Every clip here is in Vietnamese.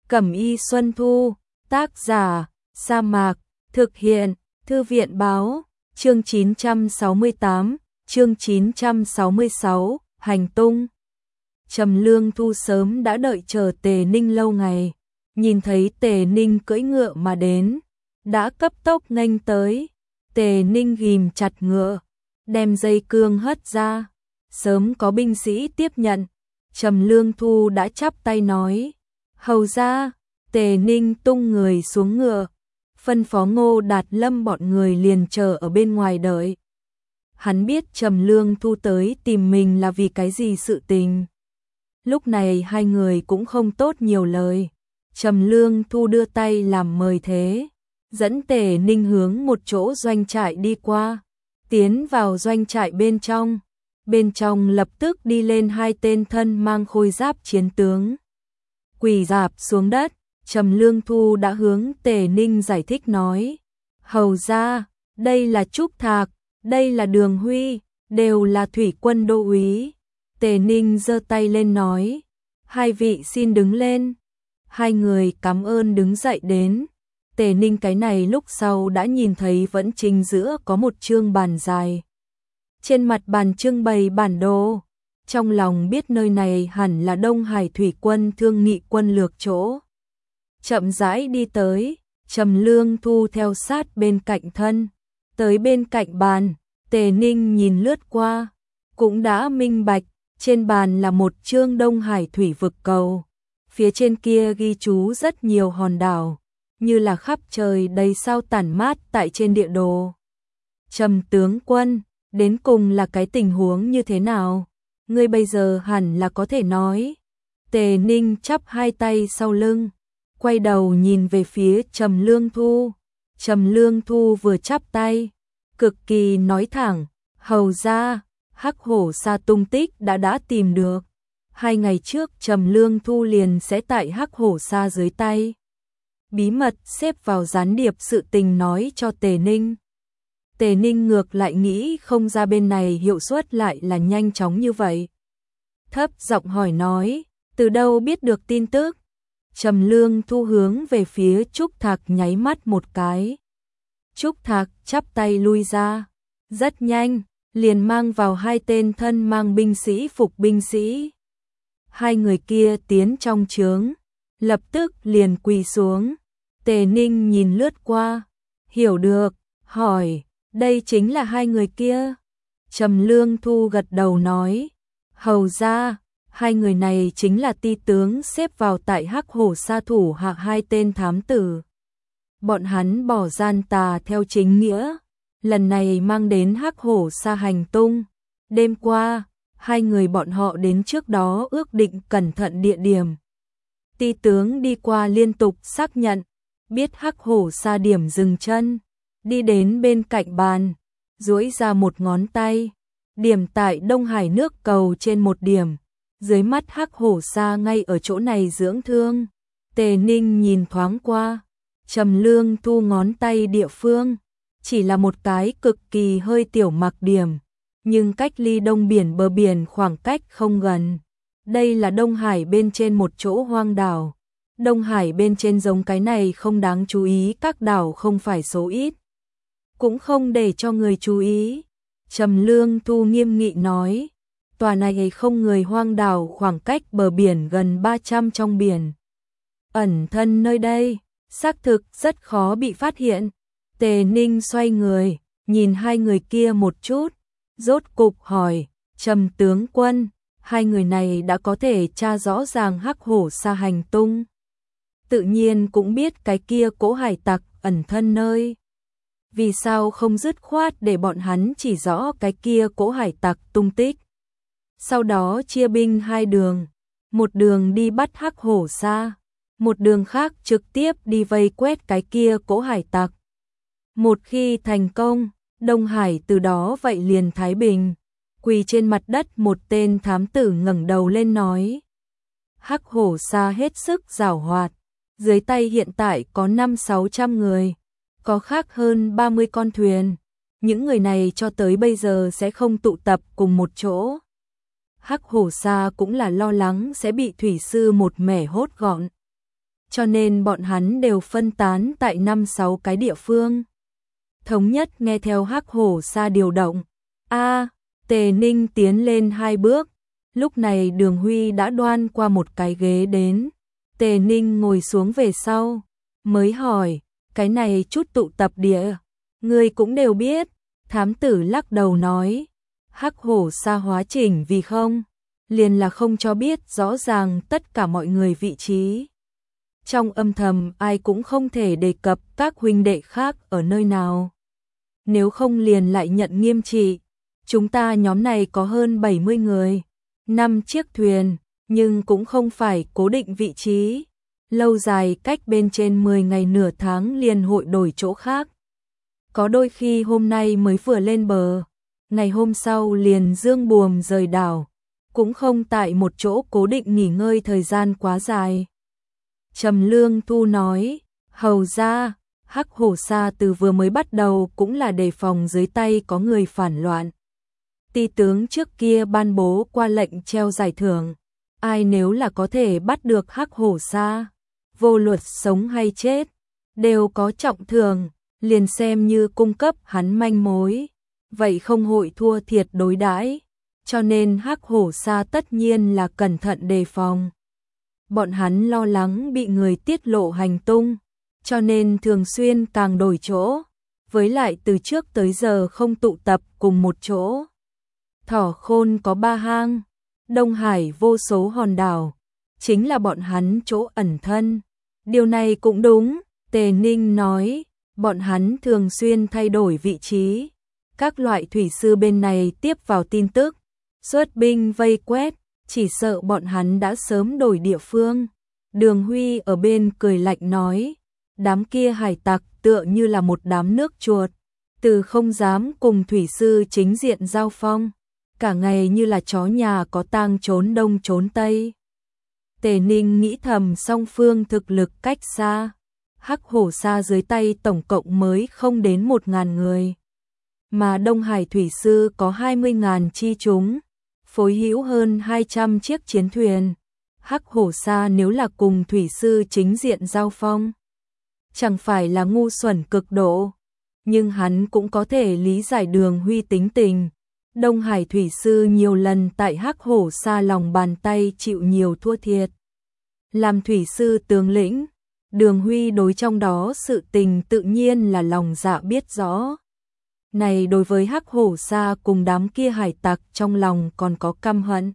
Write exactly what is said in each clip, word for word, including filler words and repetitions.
Cẩm y Xuân Thu, tác giả, Sa Mạc, thực hiện, Thư viện báo, chương chín trăm sáu mươi tám, chương chín trăm sáu mươi sáu, hành tung. Trầm Lương Thu sớm đã đợi chờ Tề Ninh lâu ngày, nhìn thấy Tề Ninh cưỡi ngựa mà đến, đã cấp tốc nghênh tới. Tề Ninh ghim chặt ngựa, đem dây cương hất ra, sớm có binh sĩ tiếp nhận. Trầm Lương Thu đã chắp tay nói, hầu ra. Tề Ninh tung người xuống ngựa, phân phó Ngô Đạt Lâm bọn người liền chờ ở bên ngoài đợi. Hắn biết Trầm Lương Thu tới tìm mình là vì cái gì sự tình. Lúc này hai người cũng không tốt nhiều lời. Trầm Lương Thu đưa tay làm mời thế, dẫn Tề Ninh hướng một chỗ doanh trại đi qua, tiến vào doanh trại bên trong. Bên trong lập tức đi lên hai tên thân mang khôi giáp chiến tướng, quỳ rạp xuống đất. Trầm Lương Thu đã hướng Tề Ninh giải thích nói, hầu ra, đây là Trúc Thạc, đây là Đường Huy, đều là thủy quân đô úy. Tề Ninh giơ tay lên nói, hai vị xin đứng lên. Hai người cảm ơn đứng dậy đến. Tề Ninh cái này lúc sau đã nhìn thấy vẫn chính giữa có một chương bàn dài. Trên mặt bàn trưng bày bản đồ, trong lòng biết nơi này hẳn là Đông Hải thủy quân thương nghị quân lược chỗ. Chậm rãi đi tới, Trầm Lương Thu theo sát bên cạnh thân, tới bên cạnh bàn. Tề Ninh nhìn lướt qua, cũng đã minh bạch, trên bàn là một chương Đông Hải thủy vực cầu, phía trên kia ghi chú rất nhiều hòn đảo, như là khắp trời đầy sao tản mát tại trên địa đồ. Trầm tướng quân, đến cùng là cái tình huống như thế nào? Ngươi bây giờ hẳn là có thể nói. Tề Ninh chắp hai tay sau lưng, quay đầu nhìn về phía Trầm Lương Thu. Trầm Lương Thu vừa chắp tay, cực kỳ nói thẳng, hầu ra, Hắc Hổ Sa tung tích đã đã tìm được. Hai ngày trước Trầm Lương Thu liền sẽ tại Hắc Hổ Sa dưới tay, bí mật xếp vào gián điệp sự tình nói cho Tề Ninh. Tề Ninh ngược lại nghĩ không ra bên này hiệu suất lại là nhanh chóng như vậy. Thấp giọng hỏi nói, từ đâu biết được tin tức? Trầm Lương Thu hướng về phía Trúc Thạc nháy mắt một cái. Trúc Thạc chắp tay lui ra, rất nhanh, liền mang vào hai tên thân mang binh sĩ phục binh sĩ. Hai người kia tiến trong trướng, lập tức liền quỳ xuống. Tề Ninh nhìn lướt qua, hiểu được, hỏi, đây chính là hai người kia. Trầm Lương Thu gật đầu nói, hầu ra, hai người này chính là ti tướng xếp vào tại Hắc Hổ Sa thủ hạ hai tên thám tử. Bọn hắn bỏ gian tà theo chính nghĩa, lần này mang đến Hắc Hổ Sa hành tung. Đêm qua, hai người bọn họ đến trước đó ước định cẩn thận địa điểm. Ti tướng đi qua liên tục xác nhận, biết Hắc Hổ Sa điểm dừng chân, đi đến bên cạnh bàn, duỗi ra một ngón tay, điểm tại Đông Hải nước cầu trên một điểm. Dưới mắt Hắc Hổ Sa ngay ở chỗ này dưỡng thương. Tề Ninh nhìn thoáng qua, Trầm Lương Thu ngón tay địa phương, chỉ là một cái cực kỳ hơi tiểu mặc điểm, nhưng cách ly đông biển bờ biển khoảng cách không gần. Đây là Đông Hải bên trên một chỗ hoang đảo. Đông Hải bên trên giống cái này không đáng chú ý, các đảo không phải số ít, cũng không để cho người chú ý. Trầm Lương Thu nghiêm nghị nói, tòa này không người hoang đảo khoảng cách bờ biển gần ba trăm trong biển. Ẩn thân nơi đây, xác thực rất khó bị phát hiện. Tề Ninh xoay người, nhìn hai người kia một chút, rốt cục hỏi, Trầm tướng quân, hai người này đã có thể tra rõ ràng Hắc Hổ Sa hành tung. Tự nhiên cũng biết cái kia Cỗ hải tặc ẩn thân nơi. Vì sao không dứt khoát để bọn hắn chỉ rõ cái kia Cỗ hải tặc tung tích? Sau đó chia binh hai đường, một đường đi bắt Hắc Hổ Sa, một đường khác trực tiếp đi vây quét cái kia Cỗ hải tặc. Một khi thành công, Đông Hải từ đó vậy liền thái bình. Quỳ trên mặt đất một tên thám tử ngẩng đầu lên nói, Hắc Hổ Sa hết sức giảo hoạt, dưới tay hiện tại có năm sáu trăm người, có khác hơn ba mươi con thuyền. Những người này cho tới bây giờ sẽ không tụ tập cùng một chỗ. Hắc Hổ Sa cũng là lo lắng sẽ bị thủy sư một mẻ hốt gọn. cho nên bọn hắn đều phân tán tại năm sáu cái địa phương. Thống nhất nghe theo Hắc Hổ Sa điều động. A, Tề Ninh tiến lên hai bước, lúc này Đường Huy đã đoan qua một cái ghế đến. Tề Ninh ngồi xuống về sau, mới hỏi, cái này chút tụ tập địa, người cũng đều biết. Thám tử lắc đầu nói, Hắc Hổ Sa hóa chỉnh vì không, liền là không cho biết rõ ràng tất cả mọi người vị trí. Trong âm thầm ai cũng không thể đề cập các huynh đệ khác ở nơi nào. Nếu không liền lại nhận nghiêm trị. Chúng ta nhóm này có hơn bảy mươi người, năm chiếc thuyền, nhưng cũng không phải cố định vị trí. Lâu dài cách bên trên mười ngày nửa tháng liền hội đổi chỗ khác. Có đôi khi hôm nay mới vừa lên bờ, ngày hôm sau liền dương buồm rời đảo, cũng không tại một chỗ cố định nghỉ ngơi thời gian quá dài. Trầm Lương Thu nói, hầu ra, Hắc Hổ Sa từ vừa mới bắt đầu cũng là đề phòng dưới tay có người phản loạn. Ti tướng trước kia ban bố qua lệnh treo giải thưởng, ai nếu là có thể bắt được Hắc Hổ Sa, vô luật sống hay chết, đều có trọng thưởng, liền xem như cung cấp hắn manh mối, vậy không hội thua thiệt đối đãi, cho nên Hắc Hổ Sa tất nhiên là cẩn thận đề phòng. Bọn hắn lo lắng bị người tiết lộ hành tung, cho nên thường xuyên càng đổi chỗ, với lại từ trước tới giờ không tụ tập cùng một chỗ. Thỏ Khôn có ba hang, Đông Hải vô số hòn đảo, chính là bọn hắn chỗ ẩn thân. Điều này cũng đúng, Tề Ninh nói, bọn hắn thường xuyên thay đổi vị trí. Các loại thủy sư bên này tiếp vào tin tức, xuất binh vây quét, chỉ sợ bọn hắn đã sớm đổi địa phương. Đường Huy ở bên cười lạnh nói, đám kia hải tặc tựa như là một đám nước chuột, từ không dám cùng thủy sư chính diện giao phong, cả ngày như là chó nhà có tang trốn đông trốn tây. Tề Ninh nghĩ thầm song phương thực lực cách xa, Hắc Hổ Sa dưới tay tổng cộng mới không đến một ngàn người, mà Đông Hải thủy sư có hai mươi ngàn chi chúng, phối hữu hơn hai trăm chiếc chiến thuyền. Hắc Hổ Sa nếu là cùng thủy sư chính diện giao phong, chẳng phải là ngu xuẩn cực độ, nhưng hắn cũng có thể lý giải Đường Huy tính tình. Đông Hải thủy sư nhiều lần tại Hắc Hổ Sa lòng bàn tay chịu nhiều thua thiệt. Làm thủy sư tướng lĩnh, Đường Huy đối trong đó sự tình tự nhiên là lòng dạ biết rõ. Này đối với Hắc Hổ Sa cùng đám kia hải tặc trong lòng còn có căm hận.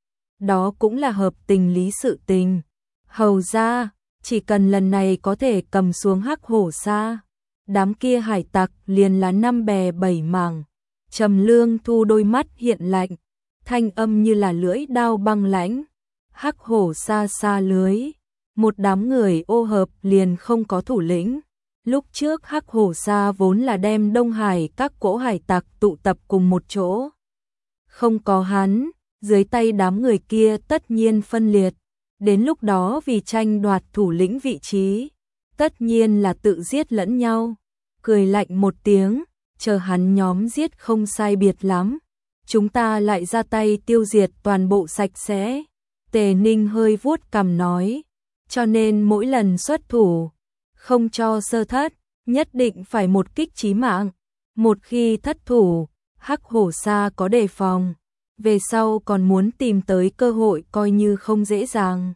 Đó cũng là hợp tình lý sự tình. Hầu ra, chỉ cần lần này có thể cầm xuống Hắc Hổ Sa, đám kia hải tặc liền là năm bè bảy mảng. Trầm Lương Thu đôi mắt hiện lạnh, thanh âm như là lưỡi đao băng lãnh. Hắc Hổ Sa xa lưới, một đám người ô hợp liền không có thủ lĩnh. Lúc trước Hắc Hổ Sa vốn là đem Đông Hải các cỗ hải tặc tụ tập cùng một chỗ. Không có hắn, dưới tay đám người kia tất nhiên phân liệt. Đến lúc đó vì tranh đoạt thủ lĩnh vị trí, tất nhiên là tự giết lẫn nhau. Cười lạnh một tiếng, chờ hắn nhóm giết không sai biệt lắm, chúng ta lại ra tay tiêu diệt toàn bộ sạch sẽ. Tề Ninh hơi vuốt cằm nói, cho nên mỗi lần xuất thủ, không cho sơ thất, nhất định phải một kích chí mạng. Một khi thất thủ, Hắc Hổ Sa có đề phòng, về sau còn muốn tìm tới cơ hội coi như không dễ dàng.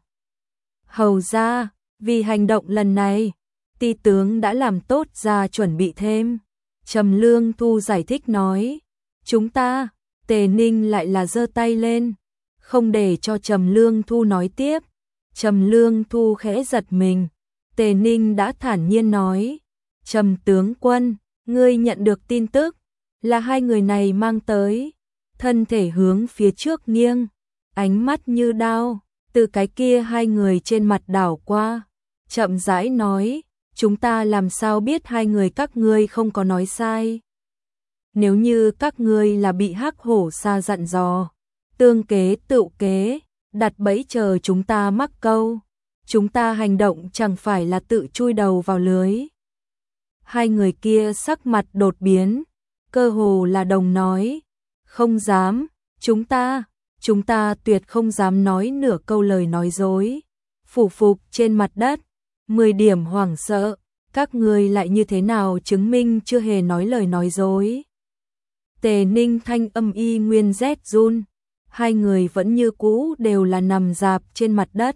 Hầu ra, vì hành động lần này, Ti tướng đã làm tốt ra chuẩn bị thêm. Trầm Lương Thu giải thích nói, chúng ta, Tề Ninh lại là giơ tay lên, không để cho Trầm Lương Thu nói tiếp. Trầm Lương Thu khẽ giật mình, Tề Ninh đã thản nhiên nói, Trầm tướng quân, ngươi nhận được tin tức, là hai người này mang tới. Thân thể hướng phía trước nghiêng, ánh mắt như đao, từ cái kia hai người trên mặt đảo qua, chậm rãi nói, chúng ta làm sao biết hai người các ngươi không có nói sai. Nếu như các ngươi là bị Hắc Hổ Sa dặn dò, tương kế tựu kế, đặt bẫy chờ chúng ta mắc câu, chúng ta hành động chẳng phải là tự chui đầu vào lưới. Hai người kia sắc mặt đột biến, cơ hồ là đồng nói, không dám, chúng ta, chúng ta tuyệt không dám nói nửa câu lời nói dối. Phủ phục trên mặt đất, mười điểm hoảng sợ, các ngươi lại như thế nào chứng minh chưa hề nói lời nói dối. Tề Ninh thanh âm y nguyên rét run, hai người vẫn như cũ đều là nằm rạp trên mặt đất.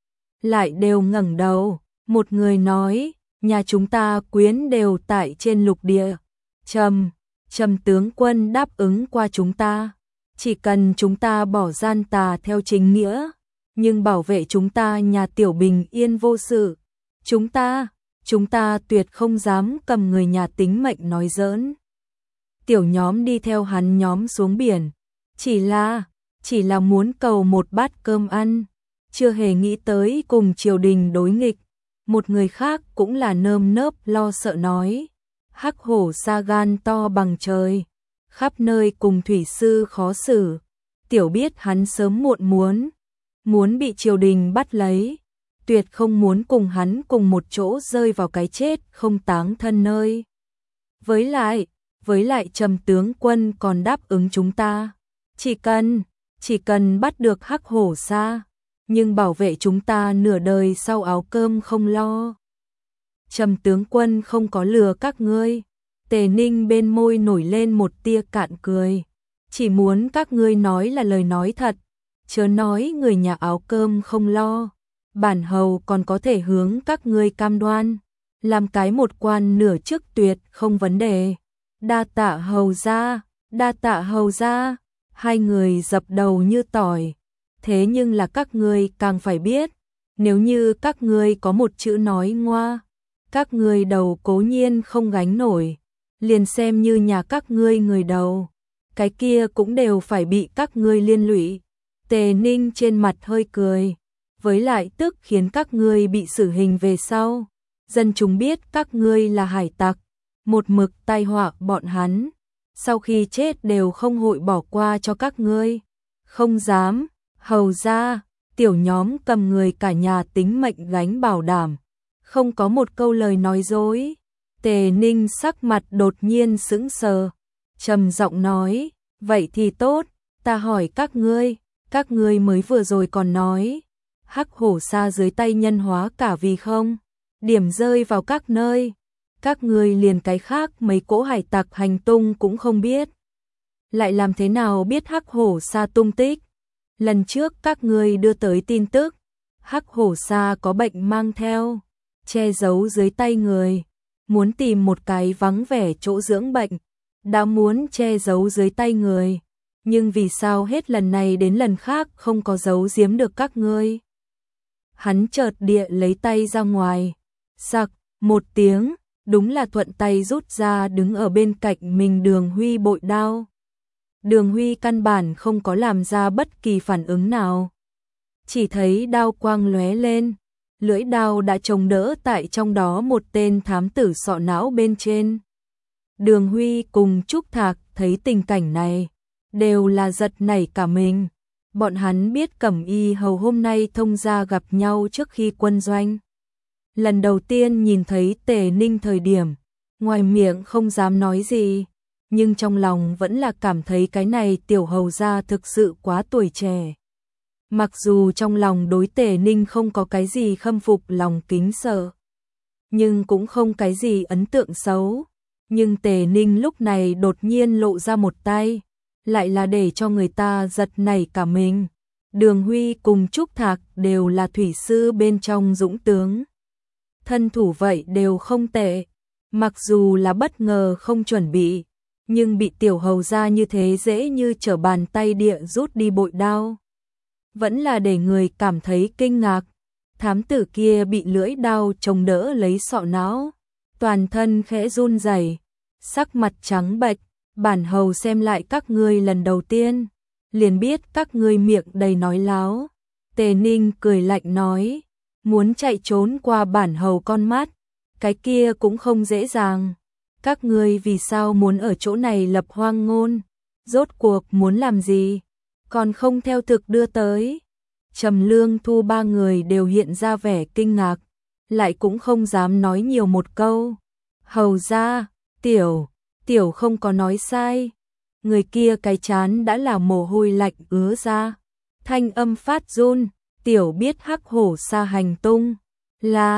Lại đều ngẩng đầu, một người nói, nhà chúng ta quyến đều tại trên lục địa. Trầm, Trầm tướng quân đáp ứng qua chúng ta, chỉ cần chúng ta bỏ gian tà theo chính nghĩa, nhưng bảo vệ chúng ta nhà tiểu bình yên vô sự. Chúng ta, chúng ta tuyệt không dám cầm người nhà tính mệnh nói giỡn. Tiểu nhóm đi theo hắn nhóm xuống biển, chỉ là, chỉ là muốn cầu một bát cơm ăn, chưa hề nghĩ tới cùng triều đình đối nghịch. Một người khác cũng là nơm nớp lo sợ nói, hắc hổ sa gan to bằng trời, khắp nơi cùng thủy sư khó xử, tiểu biết hắn sớm muộn muốn, muốn bị triều đình bắt lấy, tuyệt không muốn cùng hắn cùng một chỗ rơi vào cái chết không táng thân nơi. Với lại, với lại Trầm tướng quân còn đáp ứng chúng ta, chỉ cần, chỉ cần bắt được hắc hổ sa, nhưng bảo vệ chúng ta nửa đời sau áo cơm không lo. Trầm tướng quân không có lừa các ngươi. Tề Ninh bên môi nổi lên một tia cạn cười, chỉ muốn các ngươi nói là lời nói thật, chớ nói người nhà áo cơm không lo. Bản hầu còn có thể hướng các ngươi cam đoan, làm cái một quan nửa chức tuyệt không vấn đề. Đa tạ hầu gia, đa tạ hầu gia. Hai người dập đầu như tỏi. Thế nhưng là các ngươi càng phải biết, nếu như các ngươi có một chữ nói ngoa, các ngươi đầu cố nhiên không gánh nổi, liền xem như nhà các ngươi người đầu, cái kia cũng đều phải bị các ngươi liên lụy. Tề Ninh trên mặt hơi cười, với lại tức khiến các ngươi bị xử hình về sau, dân chúng biết các ngươi là hải tặc, một mực tai họa bọn hắn, sau khi chết đều không hội bỏ qua cho các ngươi. Không dám. Hầu ra, tiểu nhóm cầm người cả nhà tính mệnh gánh bảo đảm, không có một câu lời nói dối. Tề Ninh sắc mặt đột nhiên sững sờ, trầm giọng nói, vậy thì tốt, ta hỏi các ngươi, các ngươi mới vừa rồi còn nói, hắc hổ sa dưới tay nhân hóa cả vì không, điểm rơi vào các nơi, các ngươi liền cái khác mấy cỗ hải tặc hành tung cũng không biết. Lại làm thế nào biết hắc hổ sa tung tích? Lần trước các ngươi đưa tới tin tức, hắc hổ sa có bệnh mang theo, che giấu dưới tay người, muốn tìm một cái vắng vẻ chỗ dưỡng bệnh, đã muốn che giấu dưới tay người, nhưng vì sao hết lần này đến lần khác không có giấu giếm được các ngươi? Hắn chợt địa lấy tay ra ngoài, sặc một tiếng, đúng là thuận tay rút ra đứng ở bên cạnh mình Đường Huy bội đao. Đường Huy căn bản không có làm ra bất kỳ phản ứng nào. Chỉ thấy đao quang lóe lên, lưỡi đao đã chống đỡ tại trong đó một tên thám tử sọ não bên trên. Đường Huy cùng Trúc Thạc thấy tình cảnh này, đều là giật nảy cả mình. Bọn hắn biết Cẩm Y Hầu hôm nay thông gia gặp nhau trước khi quân doanh. Lần đầu tiên nhìn thấy Tề Ninh thời điểm, ngoài miệng không dám nói gì, nhưng trong lòng vẫn là cảm thấy cái này tiểu hầu gia thực sự quá tuổi trẻ. Mặc dù trong lòng đối Tề Ninh không có cái gì khâm phục lòng kính sợ, nhưng cũng không cái gì ấn tượng xấu. Nhưng Tề Ninh lúc này đột nhiên lộ ra một tay, lại là để cho người ta giật nảy cả mình. Đường Huy cùng Trúc Thạc đều là thủy sư bên trong dũng tướng. Thân thủ vậy đều không tệ, mặc dù là bất ngờ không chuẩn bị, nhưng bị tiểu hầu gia như thế dễ như trở bàn tay địa rút đi bội đao, vẫn là để người cảm thấy kinh ngạc. Thám tử kia bị lưỡi đao chống đỡ lấy sọ não, toàn thân khẽ run rẩy, sắc mặt trắng bệch. Bản hầu xem lại các ngươi lần đầu tiên, liền biết các ngươi miệng đầy nói láo. Tề Ninh cười lạnh nói, muốn chạy trốn qua bản hầu con mắt, cái kia cũng không dễ dàng. Các ngươi vì sao muốn ở chỗ này lập hoang ngôn? Rốt cuộc muốn làm gì? Còn không theo thực đưa tới. Trầm Lương Thu ba người đều hiện ra vẻ kinh ngạc, lại cũng không dám nói nhiều một câu. Hầu gia, tiểu, tiểu không có nói sai. Người kia cái chán đã là mồ hôi lạnh ứa ra, thanh âm phát run, tiểu biết hắc hổ sa hành tung, là,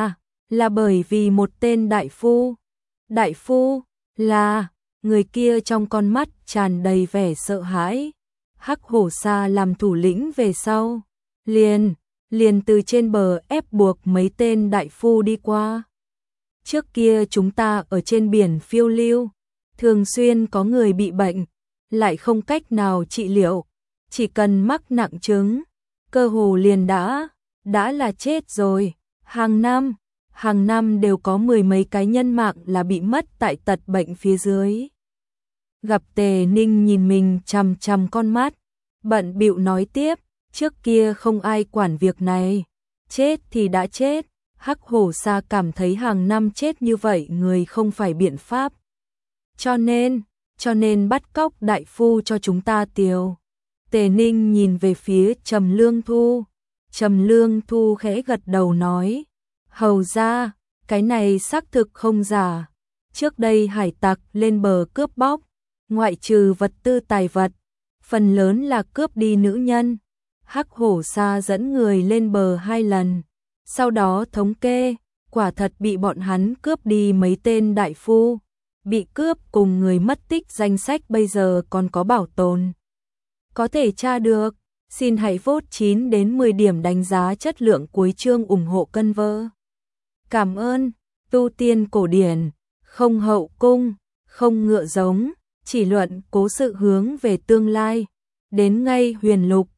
là bởi vì một tên đại phu. Đại phu là, người kia trong con mắt tràn đầy vẻ sợ hãi. Hắc hổ sa làm thủ lĩnh về sau, liền, liền từ trên bờ ép buộc mấy tên đại phu đi qua. Trước kia chúng ta ở trên biển phiêu lưu, thường xuyên có người bị bệnh, lại không cách nào trị liệu, chỉ cần mắc nặng chứng, cơ hồ liền đã, đã là chết rồi. Hàng năm, hàng năm đều có mười mấy cái nhân mạng là bị mất tại tật bệnh phía dưới. Gặp Tề Ninh nhìn mình chằm chằm con mắt, bận bịu nói tiếp, trước kia không ai quản việc này, chết thì đã chết. Hắc hổ sa cảm thấy hàng năm chết như vậy người không phải biện pháp. Cho nên, cho nên bắt cóc đại phu cho chúng ta tiêu. Tề Ninh nhìn về phía Trầm Lương Thu. Trầm Lương Thu khẽ gật đầu nói, hầu ra, cái này xác thực không giả. Trước đây hải tặc lên bờ cướp bóc, ngoại trừ vật tư tài vật, phần lớn là cướp đi nữ nhân. Hắc hổ sa dẫn người lên bờ hai lần, sau đó thống kê, quả thật bị bọn hắn cướp đi mấy tên đại phu. Bị cướp cùng người mất tích danh sách bây giờ còn có bảo tồn, có thể tra được. Xin hãy vote chín đến mười điểm đánh giá chất lượng cuối chương ủng hộ cân vơ. Cảm ơn. Tu tiên cổ điển, không hậu cung, không ngựa giống, chỉ luận cố sự hướng về tương lai. Đến ngay huyền lục,